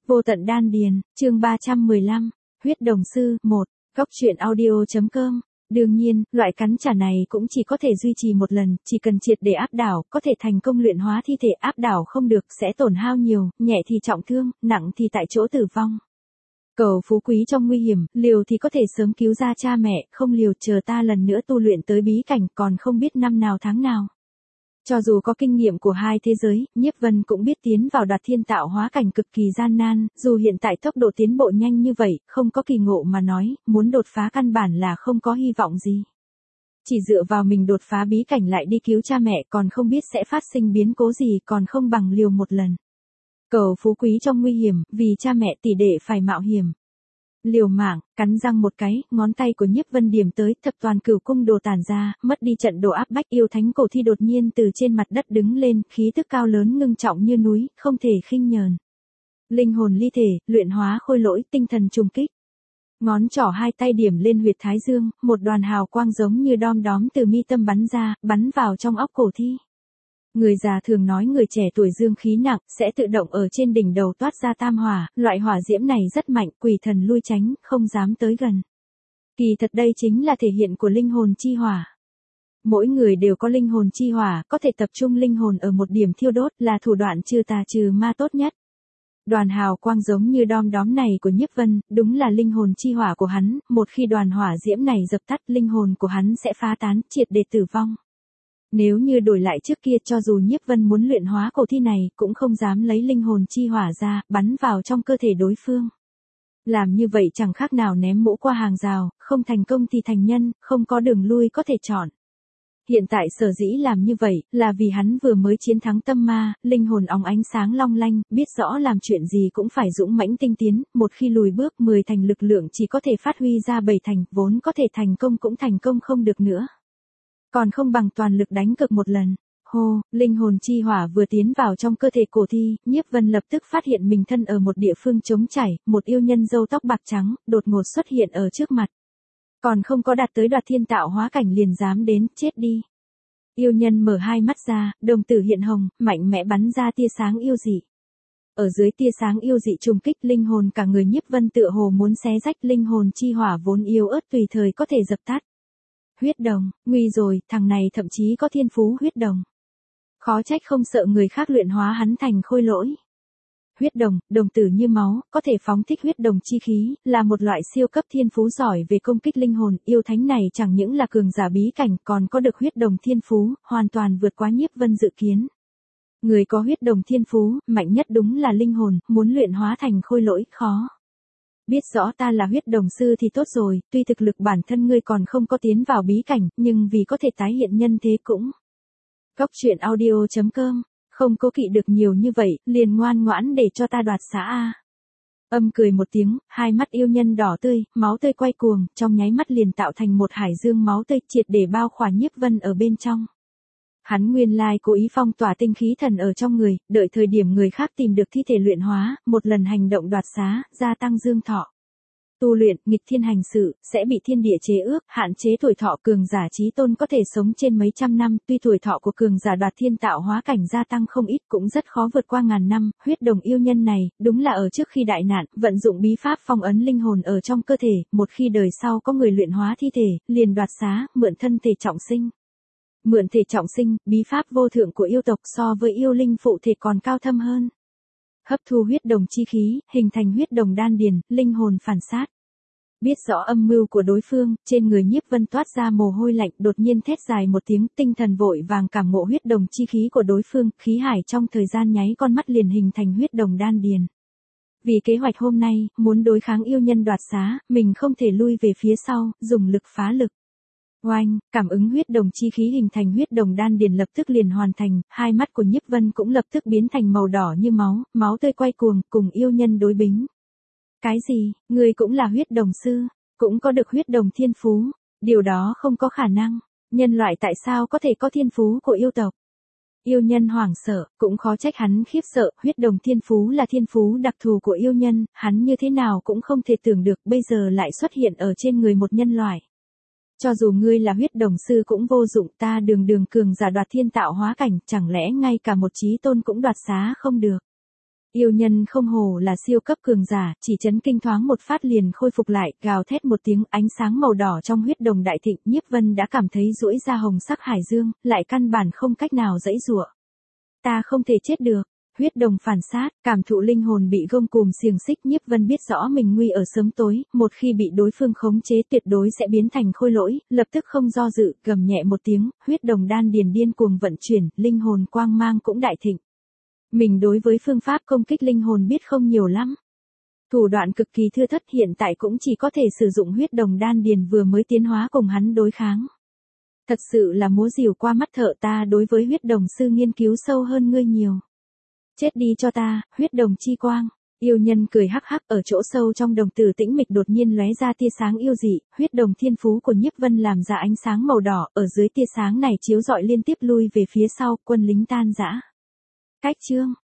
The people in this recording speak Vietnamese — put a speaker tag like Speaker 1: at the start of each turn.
Speaker 1: Vô tận đan điền, chương 315, huyết đồng sư, 1, góc truyện audio.com. Đương nhiên, loại cắn trả này cũng chỉ có thể duy trì một lần, chỉ cần triệt để áp đảo, có thể thành công luyện hóa thi thể, áp đảo không được, sẽ tổn hao nhiều, nhẹ thì trọng thương, nặng thì tại chỗ tử vong. Cầu phú quý trong nguy hiểm, liều thì có thể sớm cứu ra cha mẹ, không liều chờ ta lần nữa tu luyện tới bí cảnh còn không biết năm nào tháng nào. Cho dù có kinh nghiệm của hai thế giới, Nhiếp Vân cũng biết tiến vào Đoạt Thiên tạo hóa cảnh cực kỳ gian nan, dù hiện tại tốc độ tiến bộ nhanh như vậy, không có kỳ ngộ mà nói, muốn đột phá căn bản là không có hy vọng gì. Chỉ dựa vào mình đột phá bí cảnh lại đi cứu cha mẹ còn không biết sẽ phát sinh biến cố gì còn không bằng liều một lần. Cầu phú quý trong nguy hiểm, vì cha mẹ tỷ đệ phải mạo hiểm. Liều mạng, cắn răng một cái, ngón tay của Nhiếp Vân điểm tới, thập toàn cửu cung đồ tản ra, mất đi trận đồ áp bách yêu thánh cổ thi đột nhiên từ trên mặt đất đứng lên, khí tức cao lớn ngưng trọng như núi, không thể khinh nhờn. Linh hồn ly thể, luyện hóa khôi lỗi, tinh thần trùng kích. Ngón trỏ hai tay điểm lên huyệt thái dương, một đoàn hào quang giống như đom đóm từ mi tâm bắn ra, bắn vào trong óc cổ thi. Người già thường nói người trẻ tuổi dương khí nặng, sẽ tự động ở trên đỉnh đầu toát ra tam hỏa, loại hỏa diễm này rất mạnh, quỷ thần lui tránh, không dám tới gần. Kỳ thật đây chính là thể hiện của linh hồn chi hỏa. Mỗi người đều có linh hồn chi hỏa, có thể tập trung linh hồn ở một điểm thiêu đốt là thủ đoạn trừ tà trừ ma tốt nhất. Đoàn hào quang giống như đom đóm này của Nhiếp Vân, đúng là linh hồn chi hỏa của hắn, một khi đoàn hỏa diễm này dập tắt, linh hồn của hắn sẽ phá tán, triệt để tử vong. Nếu như đổi lại trước kia cho dù Nhiếp Vân muốn luyện hóa cổ thi này, cũng không dám lấy linh hồn chi hỏa ra, bắn vào trong cơ thể đối phương. Làm như vậy chẳng khác nào ném mũ qua hàng rào, không thành công thì thành nhân, không có đường lui có thể chọn. Hiện tại sở dĩ làm như vậy, là vì hắn vừa mới chiến thắng tâm ma, linh hồn óng ánh sáng long lanh, biết rõ làm chuyện gì cũng phải dũng mãnh tinh tiến, một khi lùi bước 10 thành lực lượng chỉ có thể phát huy ra 7 thành, vốn có thể thành công cũng thành công không được nữa. Còn không bằng toàn lực đánh cực một lần. Hô, linh hồn chi hỏa vừa tiến vào trong cơ thể cổ thi, Nhiếp Vân lập tức phát hiện mình thân ở một địa phương trống trải, một yêu nhân râu tóc bạc trắng, đột ngột xuất hiện ở trước mặt. Còn không có đạt tới Đoạt Thiên tạo hóa cảnh liền dám đến, chết đi. Yêu nhân mở hai mắt ra, đồng tử hiện hồng, mạnh mẽ bắn ra tia sáng yêu dị. Ở dưới tia sáng yêu dị trùng kích linh hồn cả người Nhiếp Vân tựa hồ muốn xé rách linh hồn chi hỏa vốn yếu ớt tùy thời có thể dập tắt. Huyết đồng, nguy rồi, thằng này thậm chí có thiên phú huyết đồng. Khó trách không sợ người khác luyện hóa hắn thành khôi lỗi. Huyết đồng, đồng tử như máu, có thể phóng thích huyết đồng chi khí, là một loại siêu cấp thiên phú giỏi về công kích linh hồn, yêu thánh này chẳng những là cường giả bí cảnh còn có được huyết đồng thiên phú, hoàn toàn vượt quá Nhiếp Vân dự kiến. Người có huyết đồng thiên phú, mạnh nhất đúng là linh hồn, muốn luyện hóa thành khôi lỗi, khó. Biết rõ ta là huyết đồng sư thì tốt rồi, tuy thực lực bản thân ngươi còn không có tiến vào bí cảnh, nhưng vì có thể tái hiện nhân thế cũng. Góc truyện audio.com, không cố kỵ được nhiều như vậy, liền ngoan ngoãn để cho ta đoạt xá a. Âm cười một tiếng, hai mắt yêu nhân đỏ tươi, máu tươi quay cuồng, trong nháy mắt liền tạo thành một hải dương máu tươi triệt để bao khỏa Nhiếp Vân ở bên trong. Hắn nguyên lai cố ý phong tỏa tinh khí thần ở trong người, đợi thời điểm người khác tìm được thi thể luyện hóa, một lần hành động đoạt xá, gia tăng dương thọ. Tu luyện, nghịch thiên hành sự, sẽ bị thiên địa chế ước, hạn chế tuổi thọ cường giả chí tôn có thể sống trên mấy trăm năm, tuy tuổi thọ của cường giả Đoạt Thiên tạo hóa cảnh gia tăng không ít cũng rất khó vượt qua ngàn năm, huyết đồng yêu nhân này, đúng là ở trước khi đại nạn, vận dụng bí pháp phong ấn linh hồn ở trong cơ thể, một khi đời sau có người luyện hóa thi thể, liền đoạt xá, mượn thân thể trọng sinh. Mượn thể trọng sinh, bí pháp vô thượng của yêu tộc so với yêu linh phụ thể còn cao thâm hơn. Hấp thu huyết đồng chi khí, hình thành huyết đồng đan điền, linh hồn phản sát. Biết rõ âm mưu của đối phương, trên người Nhiếp Vân toát ra mồ hôi lạnh, đột nhiên thét dài một tiếng, tinh thần vội vàng cảm ngộ huyết đồng chi khí của đối phương, khí hải trong thời gian nháy con mắt liền hình thành huyết đồng đan điền. Vì kế hoạch hôm nay, muốn đối kháng yêu nhân đoạt xá, mình không thể lui về phía sau, dùng lực phá lực. Oanh, cảm ứng huyết đồng chi khí hình thành huyết đồng đan điền lập tức liền hoàn thành, hai mắt của Nhiếp Vân cũng lập tức biến thành màu đỏ như máu, máu tươi quay cuồng, cùng yêu nhân đối bính. Cái gì, người cũng là huyết đồng sư, cũng có được huyết đồng thiên phú, điều đó không có khả năng, nhân loại tại sao có thể có thiên phú của yêu tộc? Yêu nhân hoảng sợ, cũng khó trách hắn khiếp sợ, huyết đồng thiên phú là thiên phú đặc thù của yêu nhân, hắn như thế nào cũng không thể tưởng được bây giờ lại xuất hiện ở trên người một nhân loại. Cho dù ngươi là huyết đồng sư cũng vô dụng, ta đường cường giả Đoạt Thiên tạo hóa cảnh, chẳng lẽ ngay cả một chí tôn cũng đoạt xá không được. Yêu nhân không hổ là siêu cấp cường giả, chỉ chấn kinh thoáng một phát liền khôi phục lại, gào thét một tiếng, ánh sáng màu đỏ trong huyết đồng đại thịnh, Nhiếp Vân đã cảm thấy duỗi ra hồng sắc hải dương, lại căn bản không cách nào giãy giụa. Ta không thể chết được. Huyết đồng phản sát, cảm thụ linh hồn bị gông cùm xiềng xích, Nhiếp Vân biết rõ mình nguy ở sớm tối, một khi bị đối phương khống chế tuyệt đối sẽ biến thành khôi lỗi, lập tức không do dự, gầm nhẹ một tiếng, huyết đồng đan điền điên cuồng vận chuyển, linh hồn quang mang cũng đại thịnh. Mình đối với phương pháp công kích linh hồn biết không nhiều lắm. Thủ đoạn cực kỳ thưa thất, hiện tại cũng chỉ có thể sử dụng huyết đồng đan điền vừa mới tiến hóa cùng hắn đối kháng. Thật sự là múa rìu qua mắt thợ, ta đối với huyết đồng sư nghiên cứu sâu hơn ngươi nhiều. Chết đi cho ta, huyết đồng chi quang. Yêu nhân cười hắc hắc, ở chỗ sâu trong đồng tử tĩnh mịch đột nhiên lóe ra tia sáng yêu dị, huyết đồng thiên phú của Nhiếp Vân làm ra ánh sáng màu đỏ, ở dưới tia sáng này chiếu rọi liên tiếp lui về phía sau, quân lính tan rã. Cách chương